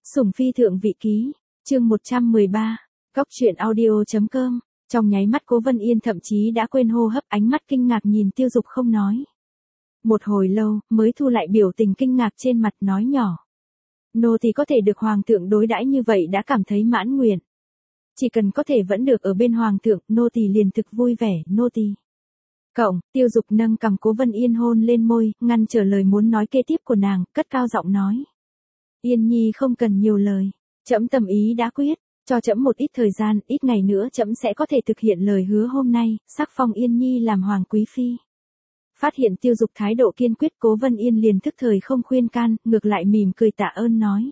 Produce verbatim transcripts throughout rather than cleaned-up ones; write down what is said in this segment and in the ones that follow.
Sủng phi thượng vị ký, chương một trăm mười ba, Góc truyện audio.com, trong nháy mắt Cố Vân Yên thậm chí đã quên hô hấp, ánh mắt kinh ngạc nhìn Tiêu Dục không nói. Một hồi lâu, mới thu lại biểu tình kinh ngạc trên mặt, nói nhỏ. Nô tỳ có thể được hoàng thượng đối đãi như vậy đã cảm thấy mãn nguyện. Chỉ cần có thể vẫn được ở bên hoàng thượng, nô tỳ liền thực vui vẻ, nô tỳ. Cộng, Tiêu Dục nâng cằm Cố Vân Yên hôn lên môi, ngăn trở lời muốn nói kế tiếp của nàng, cất cao giọng nói. Yên nhi không cần nhiều lời, trẫm tâm ý đã quyết, cho trẫm một ít thời gian, ít ngày nữa trẫm sẽ có thể thực hiện lời hứa hôm nay, sắc phong Yên nhi làm hoàng quý phi. Phát hiện Tiêu Dục thái độ kiên quyết, Cố Vân Yên liền thức thời không khuyên can, ngược lại mỉm cười tạ ơn nói.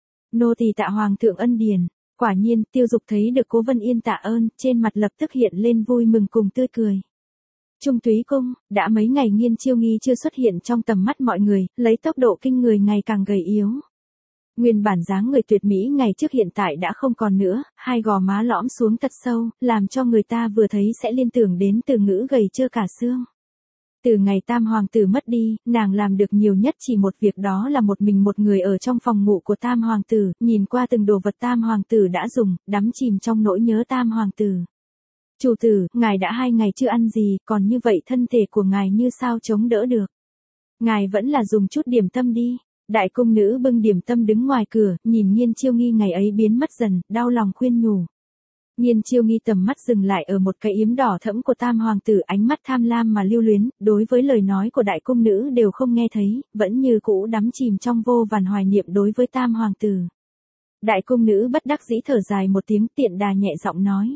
Nô tỳ tạ hoàng thượng ân điển. Quả nhiên, Tiêu Dục thấy được Cố Vân Yên tạ ơn, trên mặt lập tức hiện lên vui mừng cùng tươi cười. Trung Túy Cung, đã mấy ngày Nghiên Chiêu Nghi chưa xuất hiện trong tầm mắt mọi người, lấy tốc độ kinh người ngày càng gầy yếu. Nguyên bản dáng người tuyệt mỹ ngày trước hiện tại đã không còn nữa, hai gò má lõm xuống thật sâu, làm cho người ta vừa thấy sẽ liên tưởng đến từ ngữ gầy trơ cả xương. Từ ngày tam hoàng tử mất đi, nàng làm được nhiều nhất chỉ một việc, đó là một mình một người ở trong phòng ngủ của tam hoàng tử, nhìn qua từng đồ vật tam hoàng tử đã dùng, đắm chìm trong nỗi nhớ tam hoàng tử. Chủ tử, ngài đã hai ngày chưa ăn gì, còn như vậy thân thể của ngài như sao chống đỡ được. Ngài vẫn là dùng chút điểm tâm đi. Đại cung nữ bưng điểm tâm đứng ngoài cửa, nhìn Nghiên Chiêu Nghi ngày ấy biến mất dần, đau lòng khuyên nhủ. Nghiên Chiêu Nghi tầm mắt dừng lại ở một cái yếm đỏ thẫm của tam hoàng tử, ánh mắt tham lam mà lưu luyến, đối với lời nói của đại cung nữ đều không nghe thấy, vẫn như cũ đắm chìm trong vô vàn hoài niệm đối với tam hoàng tử. Đại cung nữ bất đắc dĩ thở dài một tiếng, tiện đà nhẹ giọng nói.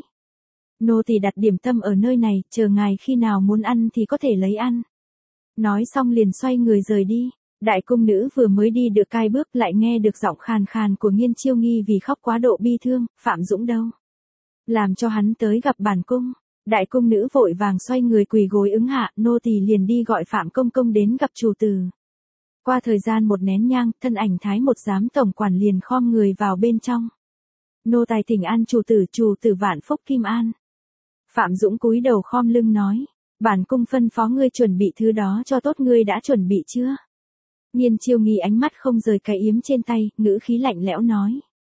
Nô tỳ đặt điểm tâm ở nơi này, chờ ngài khi nào muốn ăn thì có thể lấy ăn. Nói xong liền xoay người rời đi. Đại cung nữ vừa mới đi được cai bước lại nghe được giọng khàn khàn của Nghiên Chiêu Nghi vì khóc quá độ bi thương, Phạm Dũng đâu? Làm cho hắn tới gặp bản cung. Đại cung nữ vội vàng xoay người quỳ gối ứng hạ, nô tỳ liền đi gọi Phạm công công đến gặp chủ tử. Qua thời gian một nén nhang, thân ảnh thái một giám tổng quản liền khom người vào bên trong. Nô tài thỉnh an chủ tử, chủ tử vạn phúc kim an. Phạm Dũng cúi đầu khom lưng nói, bản cung phân phó ngươi chuẩn bị thứ đó cho tốt, ngươi đã chuẩn bị chưa? Nghiên Chiêu Nghi ánh mắt không rời cái yếm trên tay, ngữ khí lạnh lẽo nói.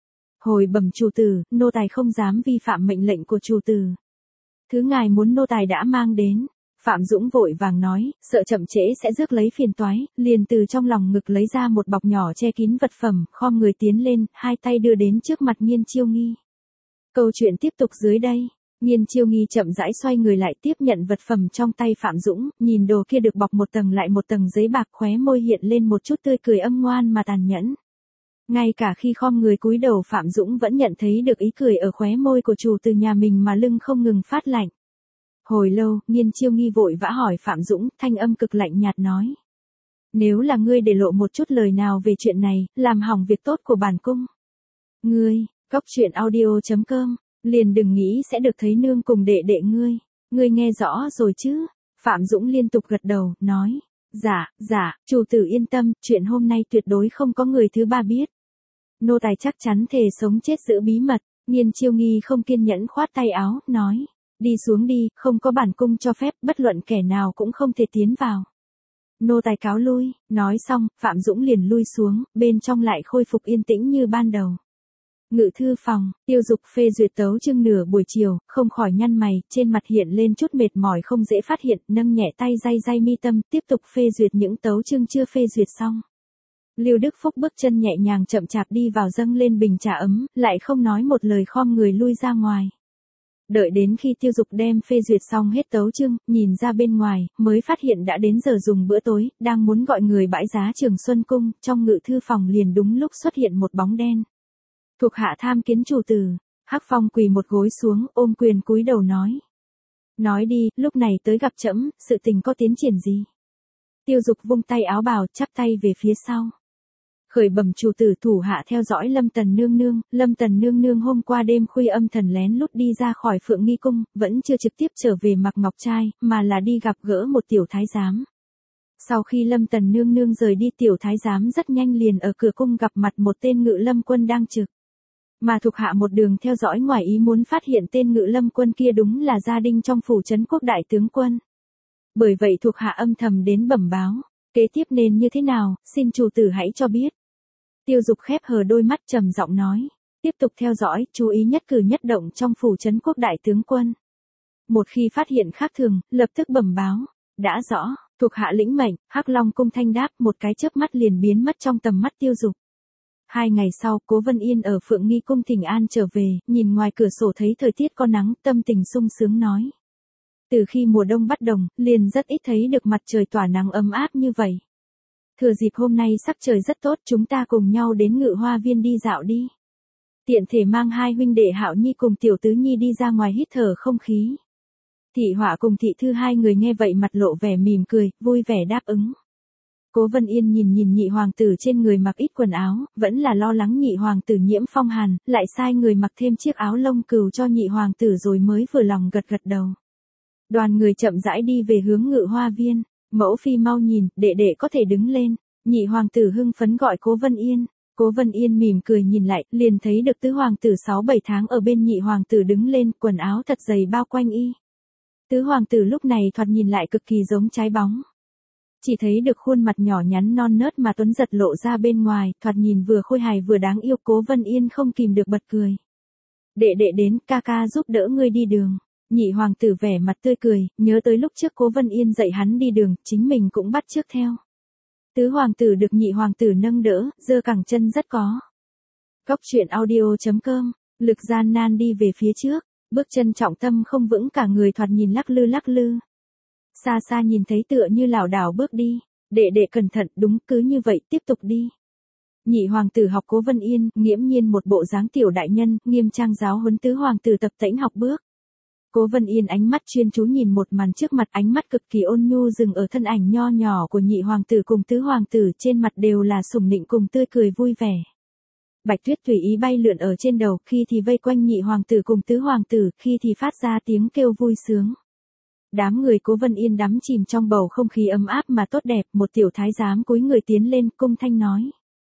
Hồi bẩm chủ tử, nô tài không dám vi phạm mệnh lệnh của chủ tử. Thứ ngài muốn nô tài đã mang đến. Phạm Dũng vội vàng nói, sợ chậm trễ sẽ rước lấy phiền toái, liền từ trong lòng ngực lấy ra một bọc nhỏ che kín vật phẩm, khom người tiến lên, hai tay đưa đến trước mặt Nghiên Chiêu Nghi. Câu chuyện tiếp tục dưới đây. Nghiên Chiêu Nghi chậm rãi xoay người lại tiếp nhận vật phẩm trong tay Phạm Dũng, nhìn đồ kia được bọc một tầng lại một tầng giấy bạc, khóe môi hiện lên một chút tươi cười âm ngoan mà tàn nhẫn. Ngay cả khi khom người cúi đầu Phạm Dũng vẫn nhận thấy được ý cười ở khóe môi của chủ từ nhà mình mà lưng không ngừng phát lạnh. Hồi lâu, Nghiên Chiêu Nghi vội vã hỏi Phạm Dũng, thanh âm cực lạnh nhạt nói. Nếu là ngươi để lộ một chút lời nào về chuyện này, làm hỏng việc tốt của bản cung. Ngươi, Góc truyện audio.com. Liền đừng nghĩ sẽ được thấy nương cùng đệ đệ ngươi. Ngươi nghe rõ rồi chứ? Phạm Dũng liên tục gật đầu, nói. Dạ, dạ, chủ tử yên tâm, chuyện hôm nay tuyệt đối không có người thứ ba biết. Nô tài chắc chắn thề sống chết giữ bí mật. Nghiên Chiêu Nghi không kiên nhẫn khoát tay áo, nói. Đi xuống đi, không có bản cung cho phép, bất luận kẻ nào cũng không thể tiến vào. Nô tài cáo lui, nói xong, Phạm Dũng liền lui xuống, bên trong lại khôi phục yên tĩnh như ban đầu. Ngự thư phòng, Tiêu Dục phê duyệt tấu chương nửa buổi chiều, không khỏi nhăn mày, trên mặt hiện lên chút mệt mỏi không dễ phát hiện, nâng nhẹ tay day day mi tâm, tiếp tục phê duyệt những tấu chương chưa phê duyệt xong. Lưu Đức Phúc bước chân nhẹ nhàng chậm chạp đi vào dâng lên bình trà ấm, lại không nói một lời khom người lui ra ngoài. Đợi đến khi Tiêu Dục đem phê duyệt xong hết tấu chương, nhìn ra bên ngoài, mới phát hiện đã đến giờ dùng bữa tối, đang muốn gọi người bãi giá Trường Xuân Cung, trong ngự thư phòng liền đúng lúc xuất hiện một bóng đen. Thuộc hạ tham kiến chủ tử. Hắc Phong quỳ một gối xuống, ôm quyền cúi đầu nói. Nói đi, lúc này tới gặp trẫm, sự tình có tiến triển gì? Tiêu Dục vung tay áo bào, chắp tay về phía sau. Khởi bẩm chủ tử, thủ hạ theo dõi Lâm Tần nương nương, Lâm Tần nương nương hôm qua đêm khuya âm thầm lén lút đi ra khỏi Phượng Nghi cung, vẫn chưa trực tiếp trở về Mạc Ngọc Trai, mà là đi gặp gỡ một tiểu thái giám. Sau khi Lâm Tần nương nương rời đi, tiểu thái giám rất nhanh liền ở cửa cung gặp mặt một tên ngự lâm quân đang trực. Mà thuộc hạ một đường theo dõi ngoài ý muốn phát hiện tên ngự lâm quân kia đúng là gia đình trong phủ trấn quốc đại tướng quân. Bởi vậy thuộc hạ âm thầm đến bẩm báo, kế tiếp nên như thế nào, xin chủ tử hãy cho biết. Tiêu Dục khép hờ đôi mắt trầm giọng nói. Tiếp tục theo dõi, chú ý nhất cử nhất động trong phủ trấn quốc đại tướng quân. Một khi phát hiện khác thường, lập tức bẩm báo. Đã rõ, thuộc hạ lĩnh mệnh. Hắc Long cung thanh đáp, một cái chớp mắt liền biến mất trong tầm mắt Tiêu Dục. Hai ngày sau, Cố Vân Yên ở Phượng Nghi cung thỉnh an trở về, nhìn ngoài cửa sổ thấy thời tiết có nắng, tâm tình sung sướng nói. Từ khi mùa đông bắt đầu, liền rất ít thấy được mặt trời tỏa nắng ấm áp như vậy. Thừa dịp hôm nay sắc trời rất tốt, chúng ta cùng nhau đến Ngự Hoa Viên đi dạo đi. Tiện thể mang hai huynh đệ Hạo Nhi cùng Tiểu Tứ Nhi đi ra ngoài hít thở không khí. Thị Họa cùng Thị Thư hai người nghe vậy mặt lộ vẻ mỉm cười, vui vẻ đáp ứng. Cố Vân Yên nhìn nhìn nhị hoàng tử trên người mặc ít quần áo, vẫn là lo lắng nhị hoàng tử nhiễm phong hàn, lại sai người mặc thêm chiếc áo lông cừu cho nhị hoàng tử rồi mới vừa lòng gật gật đầu. Đoàn người chậm rãi đi về hướng Ngự Hoa Viên, mẫu phi mau nhìn, đệ đệ có thể đứng lên, nhị hoàng tử hưng phấn gọi Cố Vân Yên. Cố Vân Yên mỉm cười nhìn lại, liền thấy được tứ hoàng tử sáu bảy tháng ở bên nhị hoàng tử đứng lên, quần áo thật dày bao quanh y. Tứ hoàng tử lúc này thoạt nhìn lại cực kỳ giống trái bóng. Chỉ thấy được khuôn mặt nhỏ nhắn non nớt mà tuấn giật lộ ra bên ngoài, thoạt nhìn vừa khôi hài vừa đáng yêu. Cố Vân Yên không kìm được bật cười. Đệ đệ đến, ca ca giúp đỡ ngươi đi đường. Nhị hoàng tử vẻ mặt tươi cười, nhớ tới lúc trước Cố Vân Yên dạy hắn đi đường, chính mình cũng bắt chước theo. Tứ hoàng tử được nhị hoàng tử nâng đỡ, giơ cẳng chân rất có. Cóc truyện audio chấm com, lực gian nan đi về phía trước, bước chân trọng tâm không vững, cả người thoạt nhìn lắc lư lắc lư. Xa xa nhìn thấy tựa như lảo đảo bước đi, đệ đệ cẩn thận, đúng, cứ như vậy tiếp tục đi. Nhị hoàng tử học Cố Vân Yên, nghiễm nhiên một bộ dáng tiểu đại nhân, nghiêm trang giáo huấn tứ hoàng tử tập tễnh học bước. Cố Vân Yên ánh mắt chuyên chú nhìn một màn trước mặt, ánh mắt cực kỳ ôn nhu dừng ở thân ảnh nho nhỏ của nhị hoàng tử cùng tứ hoàng tử, trên mặt đều là sủng nịnh cùng tươi cười vui vẻ. Bạch tuyết tùy ý bay lượn ở trên đầu, khi thì vây quanh nhị hoàng tử cùng tứ hoàng tử, khi thì phát ra tiếng kêu vui sướng. Đám người Cố Vân Yên đắm chìm trong bầu không khí ấm áp mà tốt đẹp, một tiểu thái giám cúi người tiến lên, cung thanh nói.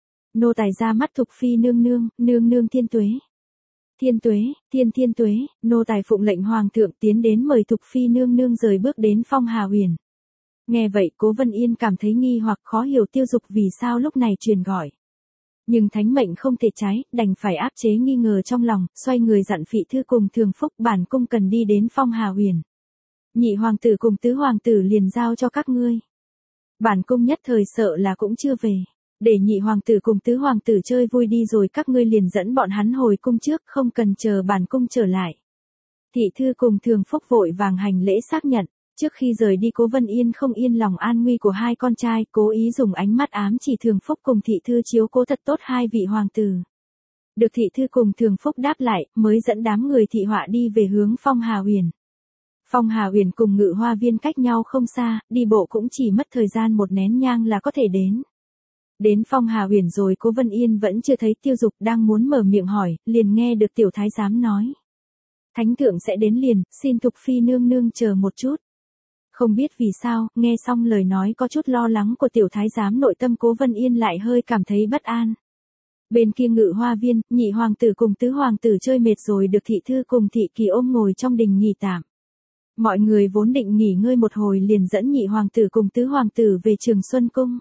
Nô tài ra mắt Thục Phi nương nương, nương nương thiên tuế. Thiên tuế, thiên thiên tuế, nô tài phụng lệnh hoàng thượng tiến đến mời Thục Phi nương nương rời bước đến Phong Hà Huyền. Nghe vậy Cố Vân Yên cảm thấy nghi hoặc khó hiểu Tiêu Dục vì sao lúc này truyền gọi. Nhưng thánh mệnh không thể trái, đành phải áp chế nghi ngờ trong lòng, xoay người dặn Phị Thư cùng Thường Phúc bản cung cần đi đến Phong Hà Huyền. Nhị hoàng tử cùng tứ hoàng tử liền giao cho các ngươi. Bản cung nhất thời sợ là cũng chưa về. Để nhị hoàng tử cùng tứ hoàng tử chơi vui đi rồi các ngươi liền dẫn bọn hắn hồi cung trước, không cần chờ bản cung trở lại. Thị Thư cùng Thường Phúc vội vàng hành lễ xác nhận. Trước khi rời đi Cố Vân Yên không yên lòng an nguy của hai con trai, cố ý dùng ánh mắt ám chỉ Thường Phúc cùng Thị Thư chiếu cố thật tốt hai vị hoàng tử. Được Thị Thư cùng Thường Phúc đáp lại, mới dẫn đám người thị họa đi về hướng Phong Hà Huyền. Phong Hà Huyền cùng Ngự Hoa Viên cách nhau không xa, đi bộ cũng chỉ mất thời gian một nén nhang là có thể đến. Đến Phong Hà Huyền rồi Cố Vân Yên vẫn chưa thấy Tiêu Dục, đang muốn mở miệng hỏi, liền nghe được tiểu thái giám nói. Thánh thượng sẽ đến liền, xin Thục Phi nương nương chờ một chút. Không biết vì sao, nghe xong lời nói có chút lo lắng của tiểu thái giám, nội tâm Cố Vân Yên lại hơi cảm thấy bất an. Bên kia Ngự Hoa Viên, nhị hoàng tử cùng tứ hoàng tử chơi mệt rồi được Thị Thư cùng Thị Kỳ ôm ngồi trong đình nghỉ tạm. Mọi người vốn định nghỉ ngơi một hồi liền dẫn nhị hoàng tử cùng tứ hoàng tử về Trường Xuân Cung.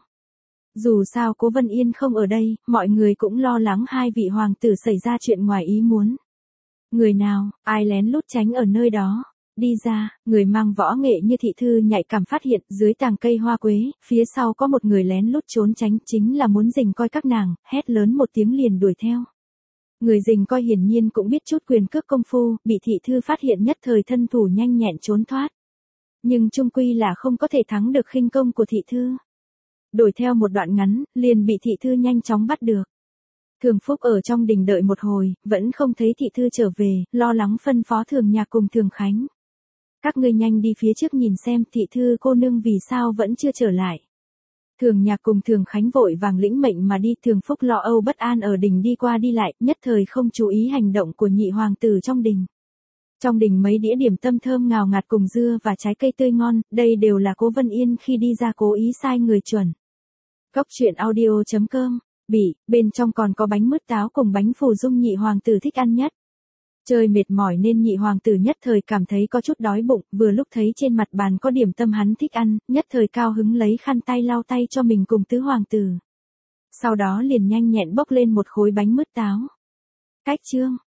Dù sao Cố Vân Yên không ở đây, mọi người cũng lo lắng hai vị hoàng tử xảy ra chuyện ngoài ý muốn. Người nào, ai lén lút tránh ở nơi đó? Đi ra, người mang võ nghệ như Thị Thư nhạy cảm phát hiện, dưới tàng cây hoa quế, phía sau có một người lén lút trốn tránh, chính là muốn rình coi các nàng, hét lớn một tiếng liền đuổi theo. Người rình coi hiển nhiên cũng biết chút quyền cước công phu, bị Thị Thư phát hiện nhất thời thân thủ nhanh nhẹn trốn thoát. Nhưng chung quy là không có thể thắng được khinh công của Thị Thư. Đuổi theo một đoạn ngắn, liền bị Thị Thư nhanh chóng bắt được. Thường Phúc ở trong đình đợi một hồi, vẫn không thấy Thị Thư trở về, lo lắng phân phó Thường Nhạc cùng Thường Khánh. Các ngươi nhanh đi phía trước nhìn xem Thị Thư cô nương vì sao vẫn chưa trở lại. Thường Nhạc cùng Thường Khánh vội vàng lĩnh mệnh mà đi. Thường Phúc lo âu bất an ở đình đi qua đi lại, nhất thời không chú ý hành động của nhị hoàng tử trong đình. Trong đình mấy đĩa điểm tâm thơm ngào ngạt cùng dưa và trái cây tươi ngon, đây đều là Cố Vân Yên khi đi ra cố ý sai người chuẩn. Cóc truyện audio chấm com, bị, bên trong còn có bánh mứt táo cùng bánh phù dung nhị hoàng tử thích ăn nhất. Chơi mệt mỏi nên nhị hoàng tử nhất thời cảm thấy có chút đói bụng, vừa lúc thấy trên mặt bàn có điểm tâm hắn thích ăn, nhất thời cao hứng lấy khăn tay lau tay cho mình cùng tứ hoàng tử. Sau đó liền nhanh nhẹn bốc lên một khối bánh mứt táo. Cách chương